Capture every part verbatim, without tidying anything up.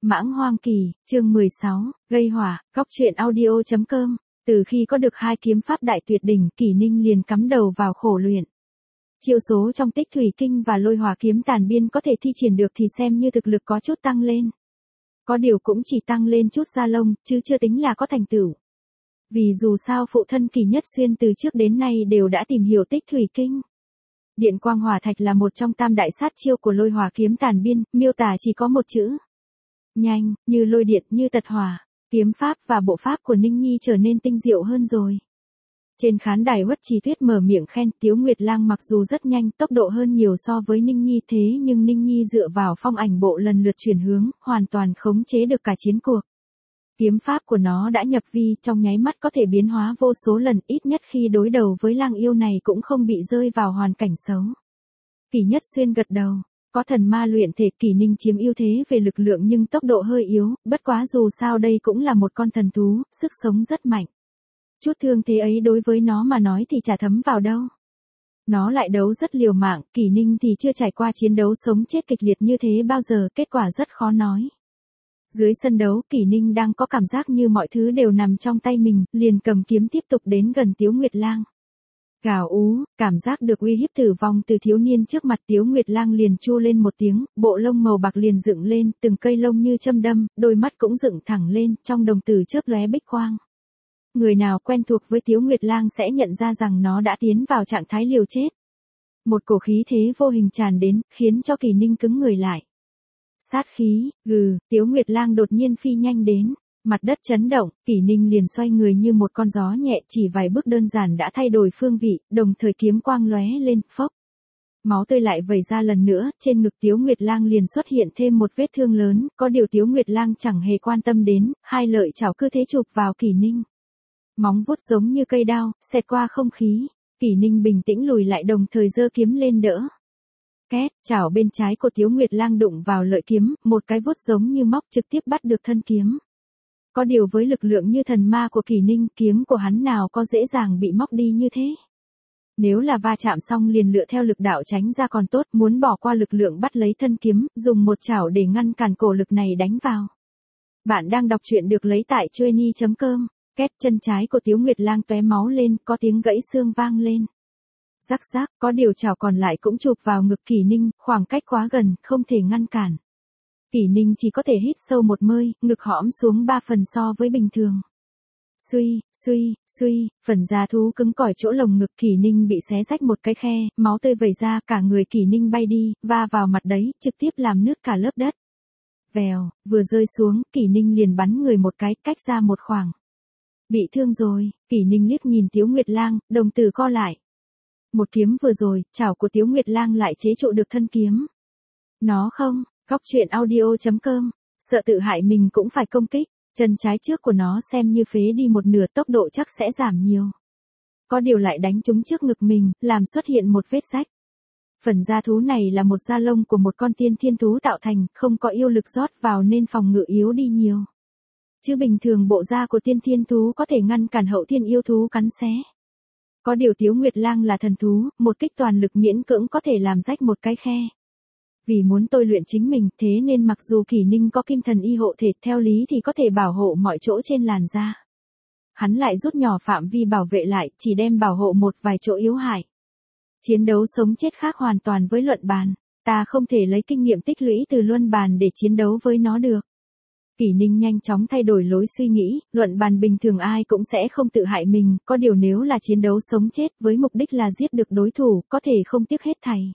Mãng Hoang Kỳ, chương mười sáu, gây hỏa, góc truyện audio chấm com. Từ khi có được hai kiếm pháp đại tuyệt đỉnh, Kỷ Ninh liền cắm đầu vào khổ luyện. Chiêu số trong Tích Thủy Kinh và Lôi Hỏa kiếm tàn biên có thể thi triển được thì xem như thực lực có chút tăng lên. Có điều cũng chỉ tăng lên chút da lông, chứ chưa tính là có thành tựu. Vì dù sao phụ thân Kỷ Nhất Xuyên từ trước đến nay đều đã tìm hiểu Tích Thủy Kinh. Điện quang hỏa thạch là một trong tam đại sát chiêu của Lôi Hỏa kiếm tàn biên, miêu tả chỉ có một chữ. Nhanh, như lôi điện, như tật hỏa. Kiếm pháp và bộ pháp của Ninh Nhi trở nên tinh diệu hơn rồi. Trên khán đài Uất Trì Tuyết mở miệng khen Tiếu Nguyệt Lang mặc dù rất nhanh, tốc độ hơn nhiều so với Ninh Nhi, thế nhưng Ninh Nhi dựa vào phong ảnh bộ lần lượt chuyển hướng, hoàn toàn khống chế được cả chiến cuộc. Kiếm pháp của nó đã nhập vi, trong nháy mắt có thể biến hóa vô số lần, ít nhất khi đối đầu với lang yêu này cũng không bị rơi vào hoàn cảnh xấu. Kỷ Nhất Xuyên gật đầu. Có thần ma luyện thể, Kỷ Ninh chiếm ưu thế về lực lượng nhưng tốc độ hơi yếu, bất quá dù sao đây cũng là một con thần thú, sức sống rất mạnh. Chút thương thế ấy đối với nó mà nói thì chả thấm vào đâu. Nó lại đấu rất liều mạng, Kỷ Ninh thì chưa trải qua chiến đấu sống chết kịch liệt như thế bao giờ, kết quả rất khó nói. Dưới sân đấu, Kỷ Ninh đang có cảm giác như mọi thứ đều nằm trong tay mình, liền cầm kiếm tiếp tục đến gần Tiếu Nguyệt Lang. Gào ú, cảm giác được uy hiếp tử vong từ thiếu niên trước mặt, Tiếu Nguyệt Lang liền chu lên một tiếng, bộ lông màu bạc liền dựng lên, từng cây lông như châm đâm, đôi mắt cũng dựng thẳng lên, trong đồng tử chớp lóe bích quang. Người nào quen thuộc với Tiếu Nguyệt Lang sẽ nhận ra rằng nó đã tiến vào trạng thái liều chết. Một cổ khí thế vô hình tràn đến, khiến cho Kỷ Ninh cứng người lại. Sát khí, gừ, Tiếu Nguyệt Lang đột nhiên phi nhanh đến. Mặt đất chấn động, Kỷ Ninh liền xoay người như một con gió nhẹ, chỉ vài bước đơn giản đã thay đổi phương vị, đồng thời kiếm quang lóe lên, phốc. Máu tươi lại vẩy ra lần nữa, trên ngực Tiếu Nguyệt Lang liền xuất hiện thêm một vết thương lớn, có điều Tiếu Nguyệt Lang chẳng hề quan tâm đến, hai lợi chảo cứ thế chụp vào Kỷ Ninh. Móng vuốt giống như cây đao, xẹt qua không khí, Kỷ Ninh bình tĩnh lùi lại đồng thời giơ kiếm lên đỡ. Két, chảo bên trái của Tiếu Nguyệt Lang đụng vào lợi kiếm, một cái vuốt giống như móc trực tiếp bắt được thân kiếm. Có điều với lực lượng như thần ma của Kỷ Ninh, kiếm của hắn nào có dễ dàng bị móc đi như thế. Nếu là va chạm xong liền lựa theo lực đạo tránh ra còn tốt, muốn bỏ qua lực lượng bắt lấy thân kiếm, dùng một chảo để ngăn cản cổ lực này đánh vào. Bạn đang đọc truyện được lấy tại chuyenny chấm com. Két, chân trái của Tiếu Nguyệt Lang tóe máu lên, có tiếng gãy xương vang lên. Rắc rắc, có điều chảo còn lại cũng chụp vào ngực Kỷ Ninh, khoảng cách quá gần, không thể ngăn cản. Kỷ Ninh chỉ có thể hít sâu một hơi, ngực hõm xuống ba phần so với bình thường. Suy, suy, suy, phần da thú cứng cỏi chỗ lồng ngực Kỷ Ninh bị xé rách một cái khe, máu tươi vẩy ra, cả người Kỷ Ninh bay đi, va vào mặt đấy, trực tiếp làm nứt cả lớp đất. Vèo, vừa rơi xuống, Kỷ Ninh liền bắn người một cái, cách ra một khoảng. Bị thương rồi, Kỷ Ninh liếc nhìn Tiếu Nguyệt Lang, đồng tử co lại. Một kiếm vừa rồi, chảo của Tiếu Nguyệt Lang lại chế trụ được thân kiếm. Nó không. Góc truyện audio chấm com, sợ tự hại mình cũng phải công kích, chân trái trước của nó xem như phế đi một nửa, tốc độ chắc sẽ giảm nhiều. Có điều lại đánh trúng trước ngực mình, làm xuất hiện một vết rách. Phần da thú này là một da lông của một con tiên thiên thú tạo thành, không có yêu lực rót vào nên phòng ngự yếu đi nhiều. Chứ bình thường bộ da của tiên thiên thú có thể ngăn cản hậu thiên yêu thú cắn xé. Có điều Tiếu Nguyệt Lang là thần thú, một kích toàn lực miễn cưỡng có thể làm rách một cái khe. Vì muốn tôi luyện chính mình, thế nên mặc dù Kỷ Ninh có kim thần y hộ thể, theo lý thì có thể bảo hộ mọi chỗ trên làn da. Hắn lại rút nhỏ phạm vi bảo vệ lại, chỉ đem bảo hộ một vài chỗ yếu hại. Chiến đấu sống chết khác hoàn toàn với luận bàn, ta không thể lấy kinh nghiệm tích lũy từ luân bàn để chiến đấu với nó được. Kỷ Ninh nhanh chóng thay đổi lối suy nghĩ, luận bàn bình thường ai cũng sẽ không tự hại mình, có điều nếu là chiến đấu sống chết với mục đích là giết được đối thủ, có thể không tiếc hết thảy.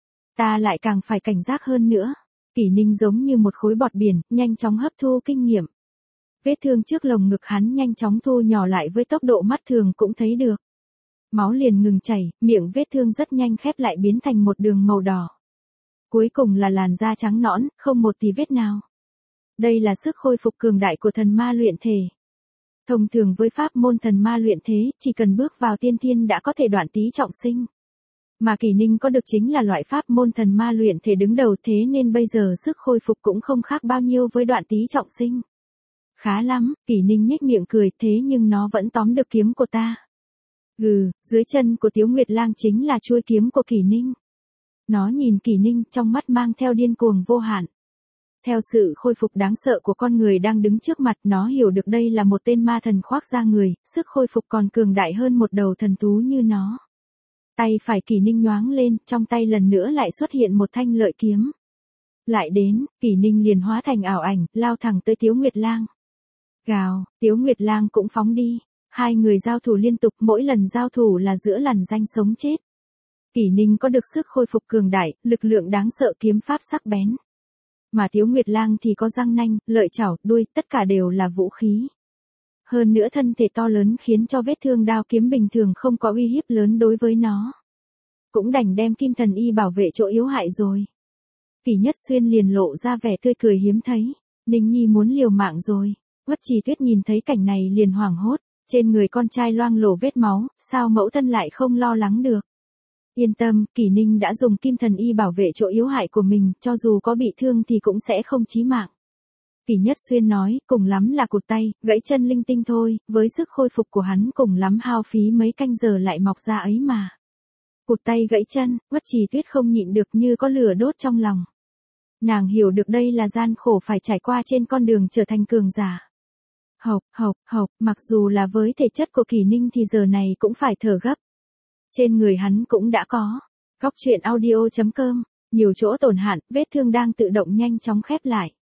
Ta lại càng phải cảnh giác hơn nữa. Kỷ Ninh giống như một khối bọt biển, nhanh chóng hấp thu kinh nghiệm. Vết thương trước lồng ngực hắn nhanh chóng thu nhỏ lại với tốc độ mắt thường cũng thấy được. Máu liền ngừng chảy, miệng vết thương rất nhanh khép lại biến thành một đường màu đỏ. Cuối cùng là làn da trắng nõn, không một tí vết nào. Đây là sức khôi phục cường đại của thần ma luyện thể. Thông thường với pháp môn thần ma luyện thế, chỉ cần bước vào tiên thiên đã có thể đoạn tí trọng sinh. Mà Kỷ Ninh có được chính là loại pháp môn thần ma luyện thể đứng đầu, thế nên bây giờ sức khôi phục cũng không khác bao nhiêu với đoạn tí trọng sinh. Khá lắm, Kỷ Ninh nhếch miệng cười, thế nhưng nó vẫn tóm được kiếm của ta. Gừ, dưới chân của Tiếu Nguyệt Lang chính là chuôi kiếm của Kỷ Ninh. Nó nhìn Kỷ Ninh, trong mắt mang theo điên cuồng vô hạn. Theo sự khôi phục đáng sợ của con người đang đứng trước mặt, nó hiểu được đây là một tên ma thần khoác da người, sức khôi phục còn cường đại hơn một đầu thần thú như nó. Tay phải Kỷ Ninh nhoáng lên, trong tay lần nữa lại xuất hiện một thanh lợi kiếm. Lại đến, Kỷ Ninh liền hóa thành ảo ảnh, lao thẳng tới Tiếu Nguyệt Lang. Gào, Tiếu Nguyệt Lang cũng phóng đi. Hai người giao thủ liên tục, mỗi lần giao thủ là giữa lằn ranh sống chết. Kỷ Ninh có được sức khôi phục cường đại, lực lượng đáng sợ, kiếm pháp sắc bén. Mà Tiếu Nguyệt Lang thì có răng nanh, lợi chảo, đuôi, tất cả đều là vũ khí. Hơn nữa thân thể to lớn khiến cho vết thương đao kiếm bình thường không có uy hiếp lớn đối với nó. Cũng đành đem Kim Thần Y bảo vệ chỗ yếu hại rồi. Kỷ Nhất Xuyên liền lộ ra vẻ tươi cười hiếm thấy. Ninh Nhi muốn liều mạng rồi. Uất Trì Tuyết nhìn thấy cảnh này liền hoảng hốt. Trên người con trai loang lổ vết máu, sao mẫu thân lại không lo lắng được. Yên tâm, Kỷ Ninh đã dùng Kim Thần Y bảo vệ chỗ yếu hại của mình, cho dù có bị thương thì cũng sẽ không chí mạng. Kỷ Nhất Xuyên nói, cùng lắm là cụt tay, gãy chân linh tinh thôi, với sức khôi phục của hắn cùng lắm hao phí mấy canh giờ lại mọc ra ấy mà. Cụt tay gãy chân, Uất Trì Tuyết không nhịn được như có lửa đốt trong lòng. Nàng hiểu được đây là gian khổ phải trải qua trên con đường trở thành cường giả. Hộc, hộc, hộc, mặc dù là với thể chất của Kỷ Ninh thì giờ này cũng phải thở gấp. Trên người hắn cũng đã có. Góc truyện audio chấm com, nhiều chỗ tổn hại, vết thương đang tự động nhanh chóng khép lại.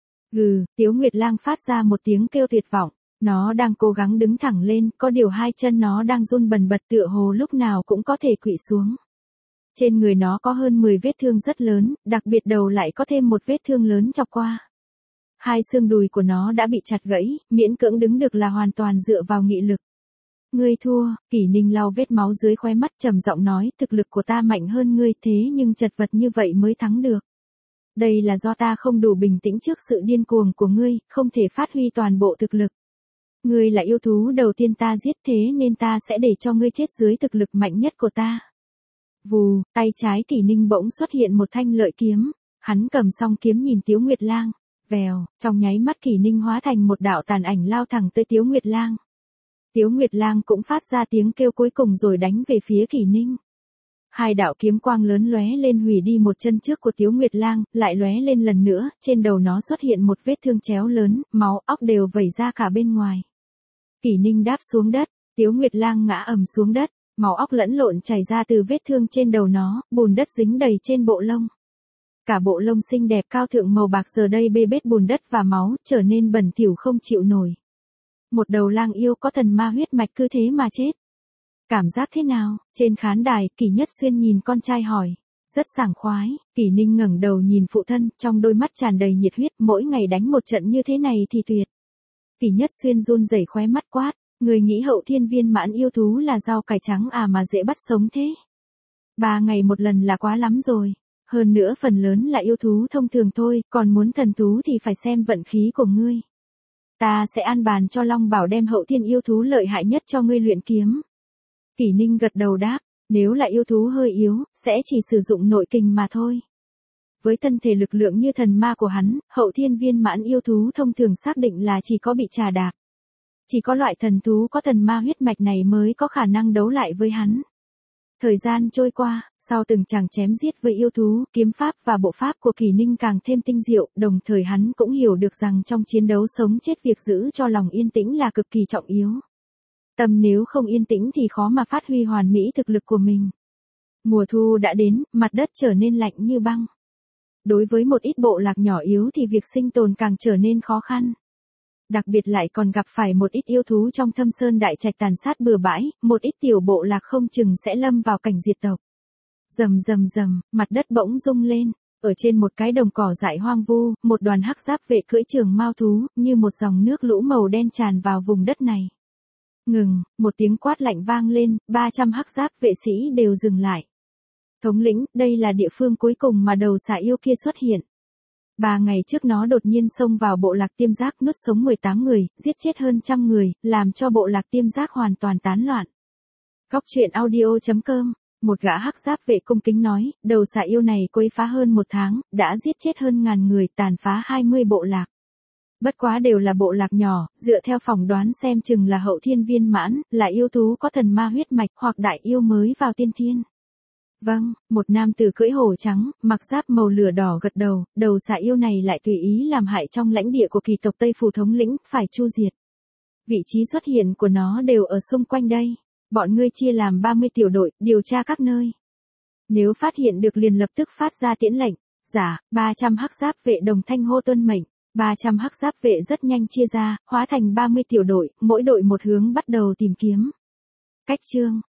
Gừ, Tiếu Nguyệt Lang phát ra một tiếng kêu tuyệt vọng. Nó đang cố gắng đứng thẳng lên, có điều hai chân nó đang run bần bật tựa hồ lúc nào cũng có thể khuỵu xuống. Trên người nó có hơn mười vết thương rất lớn, đặc biệt đầu lại có thêm một vết thương lớn chọc qua. Hai xương đùi của nó đã bị chặt gãy, miễn cưỡng đứng được là hoàn toàn dựa vào nghị lực. Ngươi thua, Kỷ Ninh lau vết máu dưới khóe mắt trầm giọng nói, thực lực của ta mạnh hơn ngươi thế nhưng chật vật như vậy mới thắng được. Đây là do ta không đủ bình tĩnh trước sự điên cuồng của ngươi, không thể phát huy toàn bộ thực lực. Ngươi là yêu thú đầu tiên ta giết thế nên ta sẽ để cho ngươi chết dưới thực lực mạnh nhất của ta. Vù, tay trái Kỷ Ninh bỗng xuất hiện một thanh lợi kiếm, hắn cầm song kiếm nhìn Tiếu Nguyệt Lang, vèo, trong nháy mắt Kỷ Ninh hóa thành một đạo tàn ảnh lao thẳng tới Tiếu Nguyệt Lang. Tiếu Nguyệt Lang cũng phát ra tiếng kêu cuối cùng rồi đánh về phía Kỷ Ninh. Hai đạo kiếm quang lớn lóe lên hủy đi một chân trước của Tiếu Nguyệt Lang, lại lóe lên lần nữa, trên đầu nó xuất hiện một vết thương chéo lớn, máu óc đều vẩy ra cả bên ngoài. Kỷ Ninh đáp xuống đất, Tiếu Nguyệt Lang ngã ầm xuống đất, máu óc lẫn lộn chảy ra từ vết thương trên đầu nó, bùn đất dính đầy trên bộ lông. Cả bộ lông xinh đẹp cao thượng màu bạc giờ đây bê bết bùn đất và máu, trở nên bẩn thỉu không chịu nổi. Một đầu lang yêu có thần ma huyết mạch cứ thế mà chết. Cảm giác thế nào? Trên khán đài, Kỷ Nhất Xuyên nhìn con trai hỏi. Rất sảng khoái, Kỷ Ninh ngẩng đầu nhìn phụ thân, trong đôi mắt tràn đầy nhiệt huyết, mỗi ngày đánh một trận như thế này thì tuyệt. Kỷ Nhất Xuyên run rẩy khóe mắt quát, người nghĩ hậu thiên viên mãn yêu thú là rau cải trắng à mà dễ bắt sống thế. Ba ngày một lần là quá lắm rồi. Hơn nữa phần lớn là yêu thú thông thường thôi, còn muốn thần thú thì phải xem vận khí của ngươi. Ta sẽ an bàn cho Long Bảo đem hậu thiên yêu thú lợi hại nhất cho ngươi luyện kiếm. Kỷ Ninh gật đầu đáp, nếu là yêu thú hơi yếu, sẽ chỉ sử dụng nội kình mà thôi. Với thân thể lực lượng như thần ma của hắn, hậu thiên viên mãn yêu thú thông thường xác định là chỉ có bị trà đạp. Chỉ có loại thần thú có thần ma huyết mạch này mới có khả năng đấu lại với hắn. Thời gian trôi qua, sau từng chàng chém giết với yêu thú, kiếm pháp và bộ pháp của Kỷ Ninh càng thêm tinh diệu, đồng thời hắn cũng hiểu được rằng trong chiến đấu sống chết việc giữ cho lòng yên tĩnh là cực kỳ trọng yếu. Tâm nếu không yên tĩnh thì khó mà phát huy hoàn mỹ thực lực của mình. Mùa thu đã đến, mặt đất trở nên lạnh như băng. Đối với một ít bộ lạc nhỏ yếu thì việc sinh tồn càng trở nên khó khăn. Đặc biệt lại còn gặp phải một ít yêu thú trong thâm sơn đại trạch tàn sát bừa bãi, một ít tiểu bộ lạc không chừng sẽ lâm vào cảnh diệt tộc. Rầm rầm rầm, mặt đất bỗng rung lên, ở trên một cái đồng cỏ dại hoang vu, một đoàn hắc giáp vệ cưỡi trường mao thú, như một dòng nước lũ màu đen tràn vào vùng đất này. Ngừng, một tiếng quát lạnh vang lên, ba trăm hắc giáp vệ sĩ đều dừng lại. Thống lĩnh, đây là địa phương cuối cùng mà đầu xà yêu kia xuất hiện. Ba ngày trước nó đột nhiên xông vào bộ lạc Tiêm Giác nuốt sống mười tám người, giết chết hơn trăm người, làm cho bộ lạc Tiêm Giác hoàn toàn tán loạn. Góc truyện audio chấm com, một gã hắc giáp vệ cung kính nói, đầu xà yêu này quấy phá hơn một tháng, đã giết chết hơn ngàn người, tàn phá hai mươi bộ lạc. Bất quá đều là bộ lạc nhỏ, dựa theo phỏng đoán xem chừng là hậu thiên viên mãn, là yêu thú có thần ma huyết mạch hoặc đại yêu mới vào tiên thiên. Vâng, một nam tử cưỡi hổ trắng, mặc giáp màu lửa đỏ gật đầu, đầu xạ yêu này lại tùy ý làm hại trong lãnh địa của kỳ tộc Tây Phù thống lĩnh, phải chu diệt. Vị trí xuất hiện của nó đều ở xung quanh đây. Bọn ngươi chia làm ba mươi tiểu đội, điều tra các nơi. Nếu phát hiện được liền lập tức phát ra tiễn lệnh. Giả, ba trăm hắc giáp vệ đồng thanh hô tuân mệnh. ba trăm hắc giáp vệ rất nhanh chia ra, hóa thành ba mươi tiểu đội, mỗi đội một hướng bắt đầu tìm kiếm. Cách chương